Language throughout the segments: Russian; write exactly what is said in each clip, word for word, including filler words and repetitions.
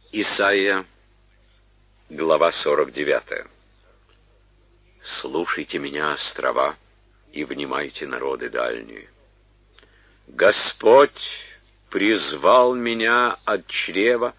Исайя, глава сорок девятая. «Слушайте меня, острова, и внимайте, народы дальние. Господь призвал меня от чрева,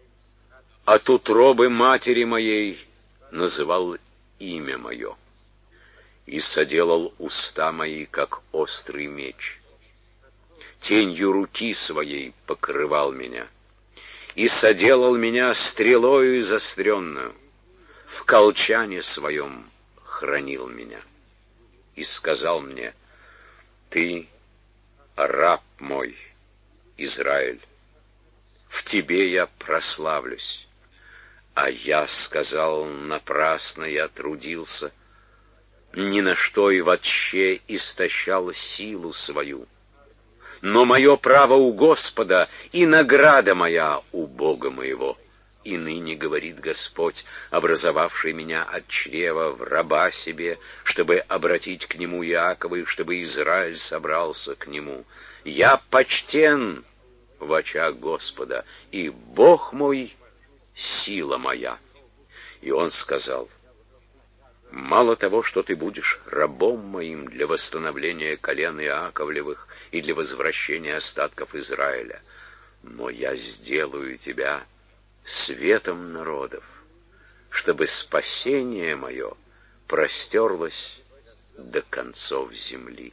от утробы матери моей называл имя мое, и соделал уста мои, как острый меч. Тенью руки своей покрывал меня, и соделал меня стрелою заостренную, в колчане своем хранил меня, и сказал мне: ты раб мой, Израиль, в тебе я прославлюсь. А я сказал: напрасно я трудился, ни на что и вообще истощал силу свою. Но мое право у Господа, и награда моя у Бога моего. И ныне, говорит Господь, образовавший меня от чрева в раба себе, чтобы обратить к нему Иакова, и чтобы Израиль собрался к нему. Я почтен в очах Господа, и Бог мой — сила моя». И он сказал: мало того, что ты будешь рабом моим для восстановления колен Иаковлевых и для возвращения остатков Израиля, но я сделаю тебя светом народов, чтобы спасение мое простерлось до концов земли.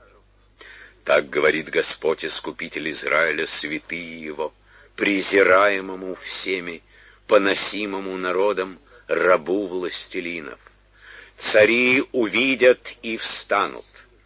Так говорит Господь, Искупитель Израиля, святые его, презираемому всеми, поносимому народом, рабу властелинов. Цари увидят и встанут,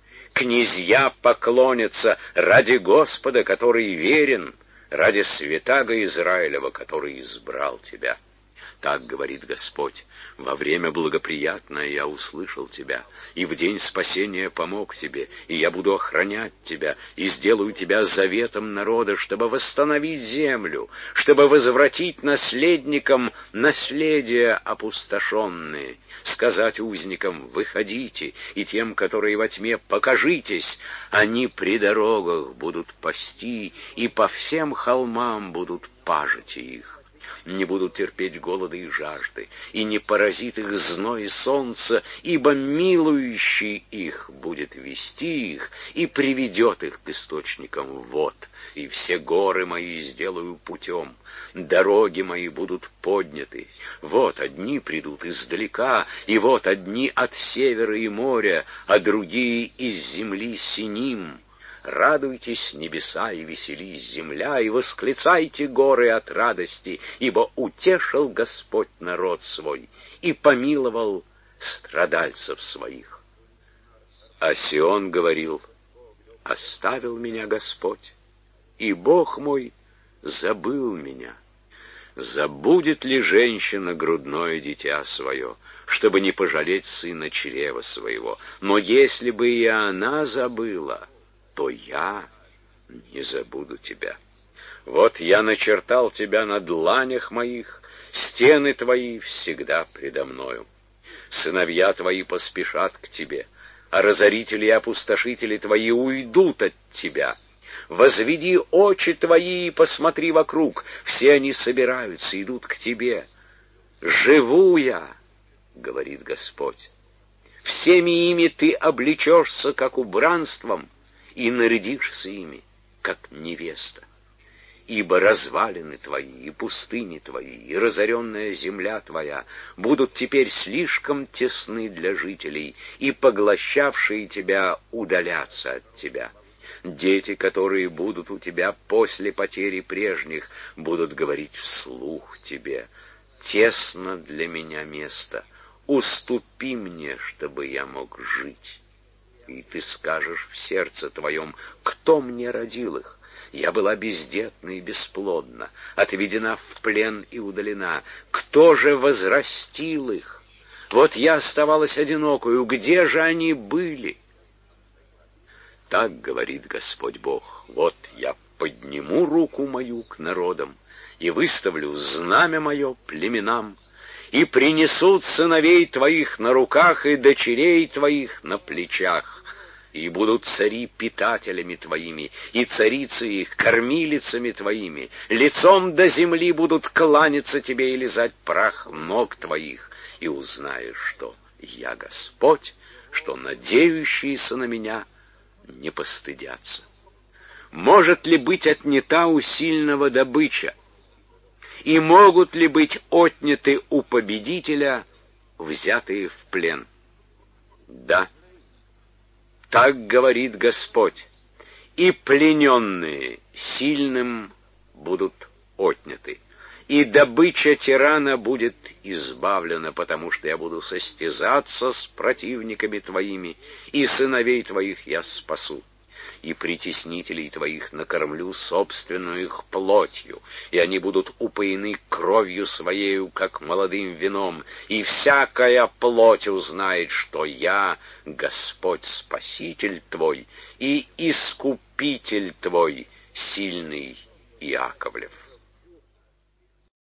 князья поклонятся ради Господа, который верен, ради святаго Израилева, который избрал тебя. Так говорит Господь: во время благоприятное я услышал тебя, и в день спасения помог тебе, и я буду охранять тебя, и сделаю тебя заветом народа, чтобы восстановить землю, чтобы возвратить наследникам наследие опустошенные, сказать узникам: выходите, и тем, которые во тьме, покажитесь. Они при дорогах будут пасти, и по всем холмам будут пажити их. Не будут терпеть голода и жажды, и не поразит их зной солнца, ибо милующий их будет вести их и приведет их к источникам вод. И все горы мои сделаю путем, дороги мои будут подняты. Вот одни придут издалека, и вот одни от севера и моря, а другие из земли синим. Радуйтесь, небеса, и веселись земля, и восклицайте, горы, от радости, ибо утешил Господь народ свой и помиловал страдальцев своих. А Сион говорил: оставил меня Господь, и Бог мой забыл меня. Забудет ли женщина грудное дитя свое, чтобы не пожалеть сына чрева своего? Но если бы и она забыла, то я не забуду тебя. Вот я начертал тебя на дланях моих, стены твои всегда предо мною. Сыновья твои поспешат к тебе, а разорители и опустошители твои уйдут от тебя. Возведи очи твои и посмотри вокруг, все они собираются, идут к тебе. Живу я, говорит Господь, всеми ими ты облечешься, как убранством, и нарядишься ими, как невеста. Ибо развалины твои, и пустыни твои, и разоренная земля твоя будут теперь слишком тесны для жителей, и поглощавшие тебя удалятся от тебя. Дети, которые будут у тебя после потери прежних, будут говорить вслух тебе: тесно для меня место, уступи мне, чтобы я мог жить. И ты скажешь в сердце твоем: кто мне родил их? Я была бездетна и бесплодна, отведена в плен и удалена. Кто же возрастил их? Вот я оставалась одинокою, где же они были? Так говорит Господь Бог: вот я подниму руку мою к народам и выставлю знамя мое племенам, и принесут сыновей твоих на руках и дочерей твоих на плечах. И будут цари питателями твоими, и царицы их кормилицами твоими. Лицом до земли будут кланяться тебе и лизать прах ног твоих. И узнаешь, что я Господь, что надеющиеся на меня не постыдятся. Может ли быть отнята у сильного добыча? И могут ли быть отняты у победителя взятые в плен? Да. Так говорит Господь, и плененные сильным будут отняты, и добыча тирана будет избавлена, потому что я буду состязаться с противниками твоими, и сыновей твоих я спасу, и притеснителей твоих накормлю собственную их плотью, и они будут упоены кровью своею, как молодым вином, и всякая плоть узнает, что я Господь Спаситель твой и Искупитель твой, сильный Иаковлев.